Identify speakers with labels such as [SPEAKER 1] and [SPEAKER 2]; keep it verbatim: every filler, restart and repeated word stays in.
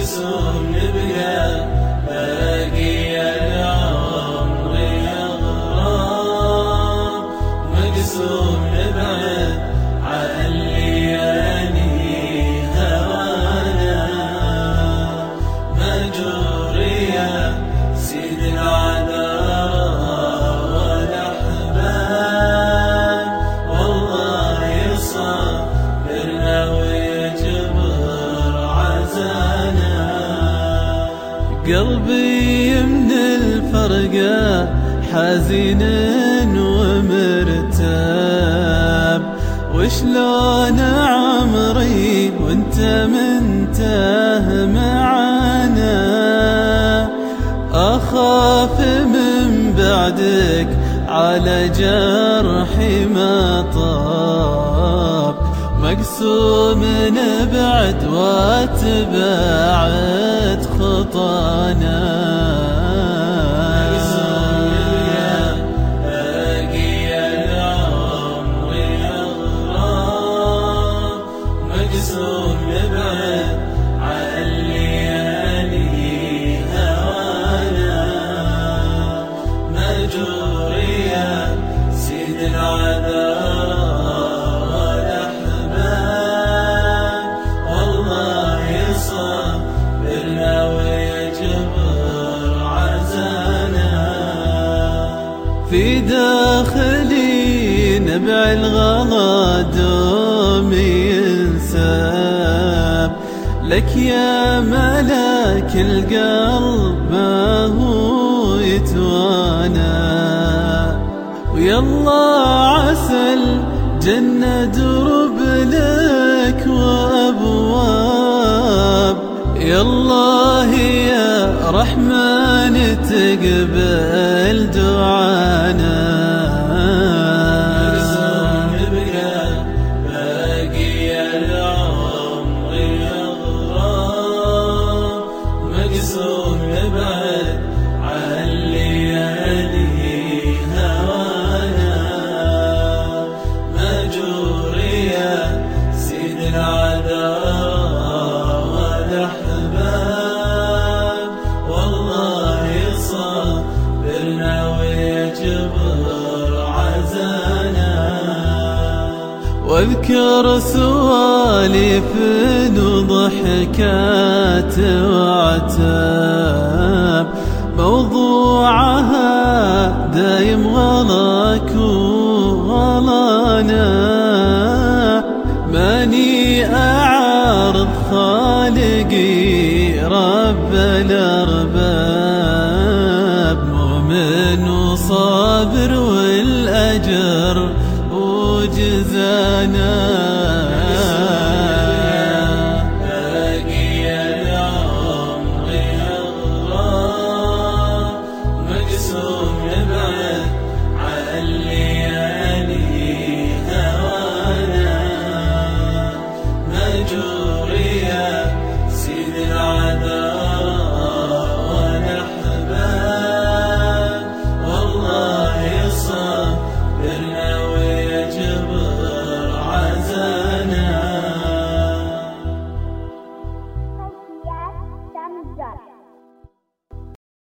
[SPEAKER 1] مقسوم نبقى باقي العمر يغرام، مقسوم نبعد عن ليالي هوانا، مأجور يا سيد العذراء والأحباب، والله يصبرنا ويجبر عزانا. قلبي من الفرقة حزين ومرتاب، وشلون عمري وانت منته معانا، أخاف من بعدك على جرحي ما طاب، مقسوم نبعد واتبعت خطانا. مقسوم نبعد عن ليالي هوانا، مأجور يا سيد العذراء والأحباب، والله يصبرنا ويجبر عزانا. في داخلي نبع الغلا دومي لك يا ملاك القلب ما هو يتوانى، ويلا عسى الجنة درب لك وأبواب، يالله يا رحمن تقبل دعانا. مقسوم نبعد عن ليالي هوانا، مأجور يا سيد العذراء والأحباب، والله يصبرنا ويجبر عزانا. واذكر سواليف وضحكات وعتاب، موضوعها دايم غلاك وغلانا، ماني أعارض خالقي رب الأرباب، مؤمن وصابر والأجر وجزانا.